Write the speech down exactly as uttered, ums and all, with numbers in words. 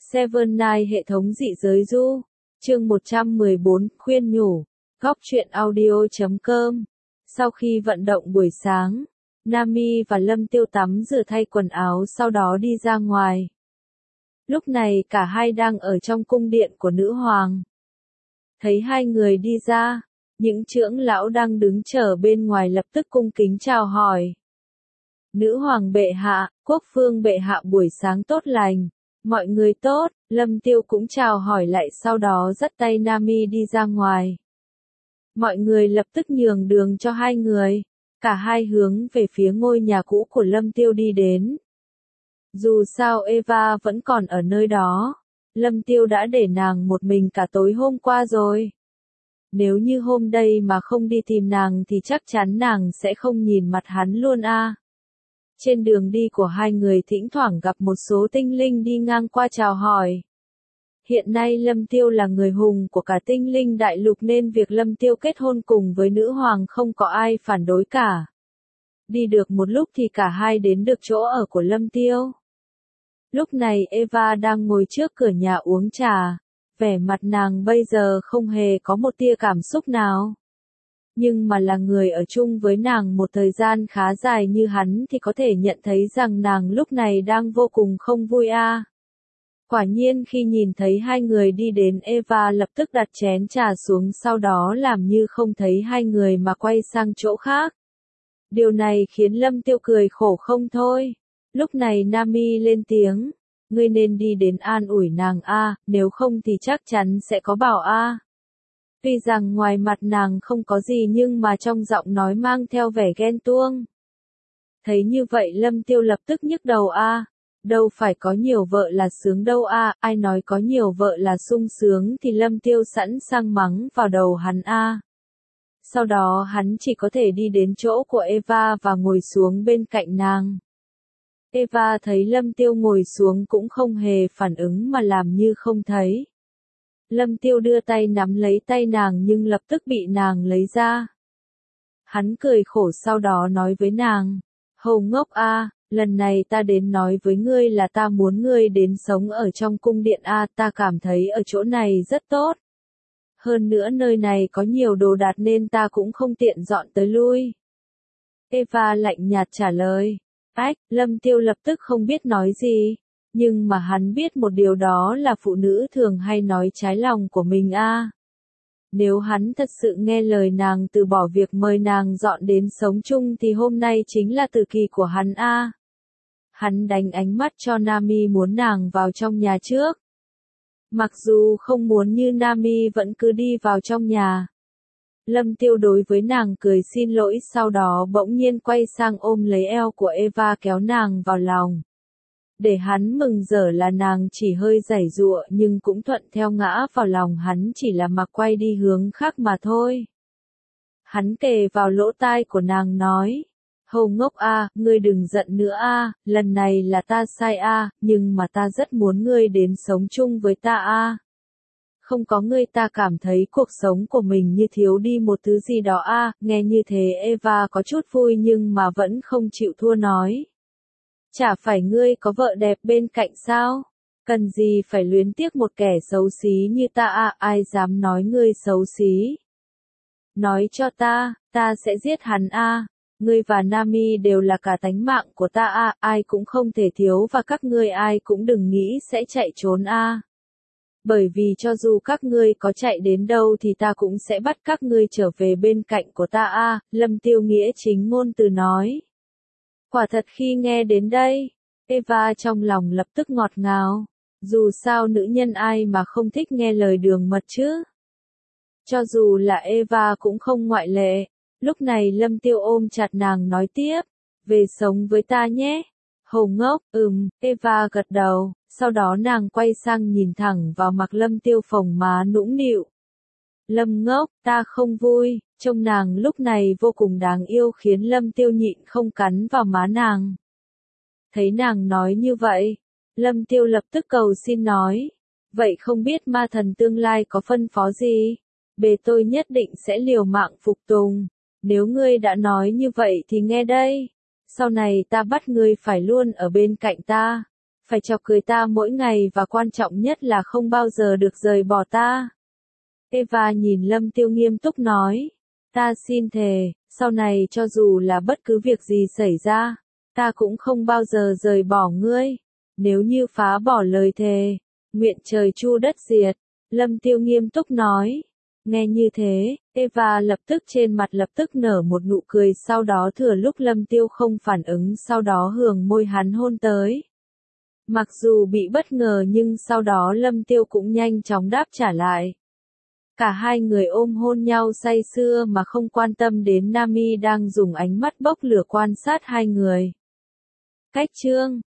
Seven Night hệ thống dị giới du. Chương một trăm mười bốn, khuyên nhủ. Góc truyện audio chấm com. Sau khi vận động buổi sáng, Nami và Lâm Tiêu tắm rửa thay quần áo sau đó đi ra ngoài. Lúc này cả hai đang ở trong cung điện của nữ hoàng. Thấy hai người đi ra, những trưởng lão đang đứng chờ bên ngoài lập tức cung kính chào hỏi. Nữ hoàng bệ hạ, quốc vương bệ hạ buổi sáng tốt lành. Mọi người tốt, Lâm Tiêu cũng chào hỏi lại sau đó dắt tay Nami đi ra ngoài. Mọi người lập tức nhường đường cho hai người, cả hai hướng về phía ngôi nhà cũ của Lâm Tiêu đi đến. Dù sao Eva vẫn còn ở nơi đó, Lâm Tiêu đã để nàng một mình cả tối hôm qua rồi. Nếu như hôm đây mà không đi tìm nàng thì chắc chắn nàng sẽ không nhìn mặt hắn luôn a. À. Trên đường đi của hai người thỉnh thoảng gặp một số tinh linh đi ngang qua chào hỏi. Hiện nay Lâm Tiêu là người hùng của cả tinh linh đại lục nên việc Lâm Tiêu kết hôn cùng với nữ hoàng không có ai phản đối cả. Đi được một lúc thì cả hai đến được chỗ ở của Lâm Tiêu. Lúc này Eva đang ngồi trước cửa nhà uống trà, vẻ mặt nàng bây giờ không hề có một tia cảm xúc nào. Nhưng mà là người ở chung với nàng một thời gian khá dài như hắn thì có thể nhận thấy rằng nàng lúc này đang vô cùng không vui a. À. Quả nhiên khi nhìn thấy hai người đi đến Eva lập tức đặt chén trà xuống sau đó làm như không thấy hai người mà quay sang chỗ khác. Điều này khiến Lâm Tiêu cười khổ không thôi. Lúc này Nami lên tiếng, ngươi nên đi đến an ủi nàng a, à, nếu không thì chắc chắn sẽ có bảo a. À. Tuy rằng ngoài mặt nàng không có gì nhưng mà trong giọng nói mang theo vẻ ghen tuông. Thấy như vậy Lâm Tiêu lập tức nhức đầu a, à. Đâu phải có nhiều vợ là sướng đâu a, à. Ai nói có nhiều vợ là sung sướng thì Lâm Tiêu sẵn sàng mắng vào đầu hắn a. À. Sau đó hắn chỉ có thể đi đến chỗ của Eva và ngồi xuống bên cạnh nàng. Eva thấy Lâm Tiêu ngồi xuống cũng không hề phản ứng mà làm như không thấy. Lâm Tiêu đưa tay nắm lấy tay nàng nhưng lập tức bị nàng lấy ra. Hắn cười khổ sau đó nói với nàng, hầu ngốc a, lần này ta đến nói với ngươi là ta muốn ngươi đến sống ở trong cung điện a, ta cảm thấy ở chỗ này rất tốt. Hơn nữa nơi này có nhiều đồ đạc nên ta cũng không tiện dọn tới lui. Eva lạnh nhạt trả lời. Ách, Lâm Tiêu lập tức không biết nói gì. Nhưng mà hắn biết một điều đó là phụ nữ thường hay nói trái lòng của mình a. À. Nếu hắn thật sự nghe lời nàng từ bỏ việc mời nàng dọn đến sống chung thì hôm nay chính là tử kỳ của hắn a. À. Hắn đánh ánh mắt cho Nami muốn nàng vào trong nhà trước. Mặc dù không muốn như Nami vẫn cứ đi vào trong nhà. Lâm Tiêu đối với nàng cười xin lỗi sau đó bỗng nhiên quay sang ôm lấy eo của Eva kéo nàng vào lòng. Để hắn mừng rỡ là nàng chỉ hơi giãy giụa nhưng cũng thuận theo ngã vào lòng hắn chỉ là mặc quay đi hướng khác mà thôi. Hắn kề vào lỗ tai của nàng nói, hầu ngốc a, ngươi đừng giận nữa a, lần này là ta sai a, nhưng mà ta rất muốn ngươi đến sống chung với ta a. Không có ngươi ta cảm thấy cuộc sống của mình như thiếu đi một thứ gì đó a. Nghe như thế Eva có chút vui nhưng mà vẫn không chịu thua nói. Chả phải ngươi có vợ đẹp bên cạnh sao? Cần gì phải luyến tiếc một kẻ xấu xí như ta à, ai dám nói ngươi xấu xí? Nói cho ta, ta sẽ giết hắn a. Ngươi và Nami đều là cả tánh mạng của ta a, ai cũng không thể thiếu và các ngươi ai cũng đừng nghĩ sẽ chạy trốn a. Bởi vì cho dù các ngươi có chạy đến đâu thì ta cũng sẽ bắt các ngươi trở về bên cạnh của ta a. Lâm Tiêu nghĩa chính ngôn từ nói. Quả thật khi nghe đến đây, Eva trong lòng lập tức ngọt ngào. Dù sao nữ nhân ai mà không thích nghe lời đường mật chứ. Cho dù là Eva cũng không ngoại lệ. Lúc này Lâm Tiêu ôm chặt nàng nói tiếp. Về sống với ta nhé. Hồ ngốc, ừm, Eva gật đầu. Sau đó nàng quay sang nhìn thẳng vào mặt Lâm Tiêu phồng má nũng nịu. Lâm ngốc, ta không vui, trông nàng lúc này vô cùng đáng yêu khiến Lâm Tiêu nhịn không cắn vào má nàng. Thấy nàng nói như vậy, Lâm Tiêu lập tức cầu xin nói, vậy không biết ma thần tương lai có phân phó gì? Bề tôi nhất định sẽ liều mạng phục tùng, nếu ngươi đã nói như vậy thì nghe đây, sau này ta bắt ngươi phải luôn ở bên cạnh ta. phải chọc cười ta mỗi ngày và quan trọng nhất là không bao giờ được rời bỏ ta. Eva nhìn Lâm Tiêu nghiêm túc nói, ta xin thề, sau này cho dù là bất cứ việc gì xảy ra, ta cũng không bao giờ rời bỏ ngươi. Nếu như phá bỏ lời thề, nguyện trời chu đất diệt. Lâm Tiêu nghiêm túc nói. Nghe như thế, Eva lập tức trên mặt lập tức nở một nụ cười, sau đó thừa lúc Lâm Tiêu không phản ứng sau đó hưởng môi hắn hôn tới. Mặc dù bị bất ngờ nhưng sau đó Lâm Tiêu cũng nhanh chóng đáp trả lại. Cả hai người ôm hôn nhau say sưa mà không quan tâm đến Nami đang dùng ánh mắt bốc lửa quan sát hai người. Cách chương